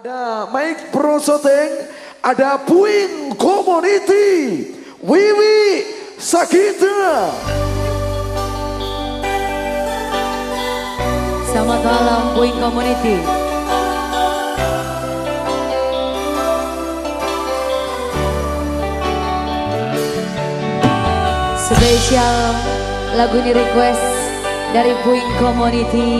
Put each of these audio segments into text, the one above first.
Ada Mike Pro Shooting, ada Puing Community, Wiwi Sakita. Selamat malam Puing Community. Spesial lagu ini request dari Puing Community.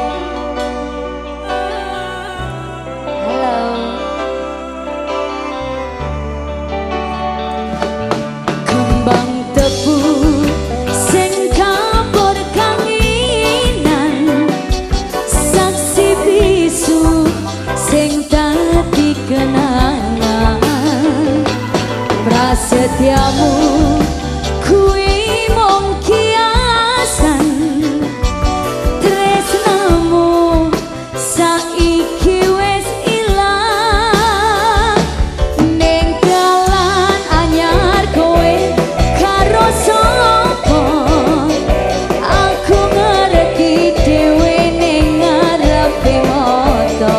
Setiamu kui mung kiasan, tresnamu saiki wis ilang. Ning dalan anyar kowe karo sapa, aku ngerti dhewe ning ngarepe mata.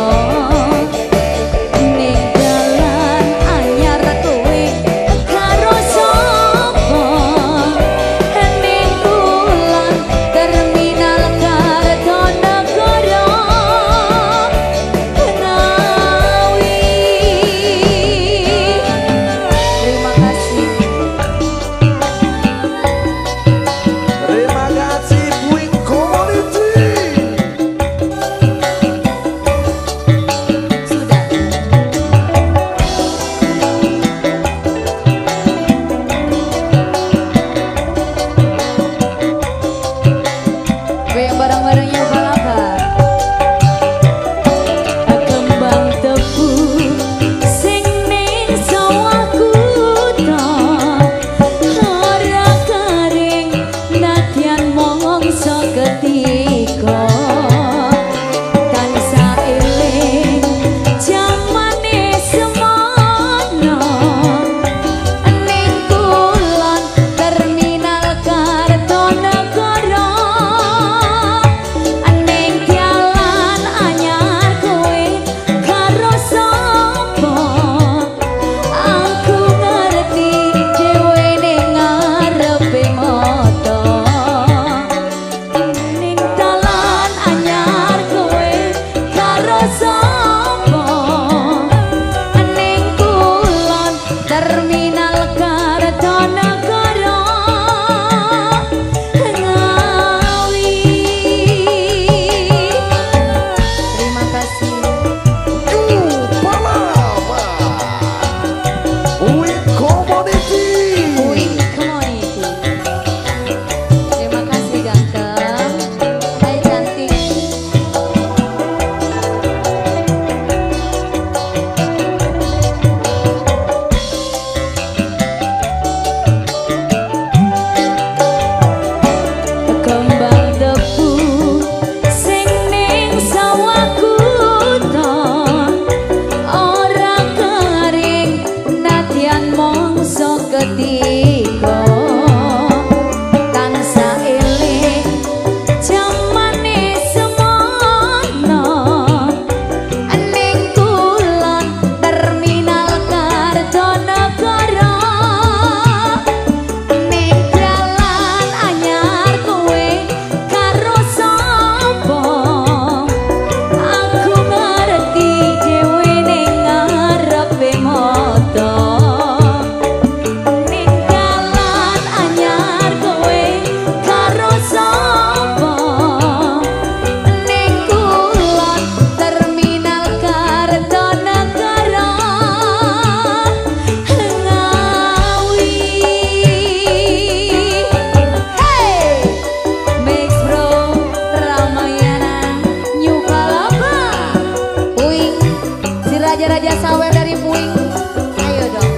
Raja sawer dari Puing, ayo dong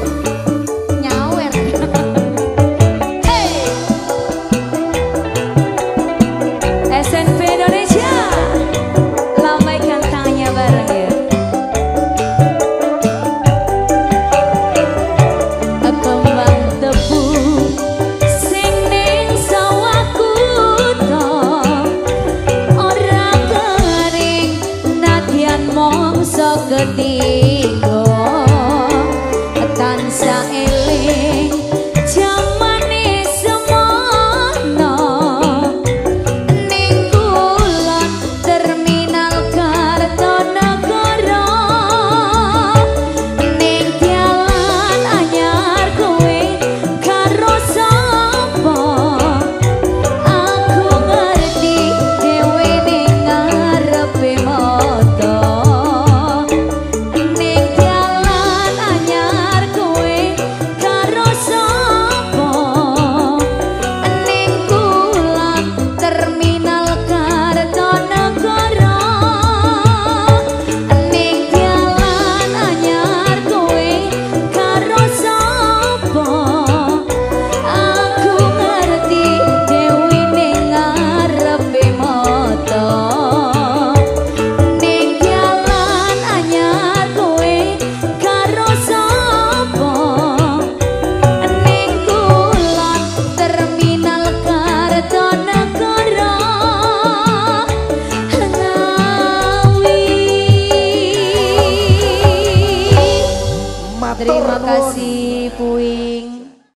nyawer. Hey, SNP Indonesia, lambaikan tangannya bareng ya. Kembang tebu sing ning sawaku to, ora kering nadyan mongso gede. linggo tansah eling jamane semono ning kulon terminal Kartonegoro ning dalan anyar kowe karo sapa aku ngerti dhewe ning ngarepe mata ning dalan anyar kowe karo sapa ning kulon terminal Kartonegoro ning dalan anyar kowe karo sapa aku ngerti dewe ning ngarepe mata ning dalan anyar kowe karo sapa ning kulon terminal Kartonegoro Ngawi. Matur Terima nuwun. kasih Puing.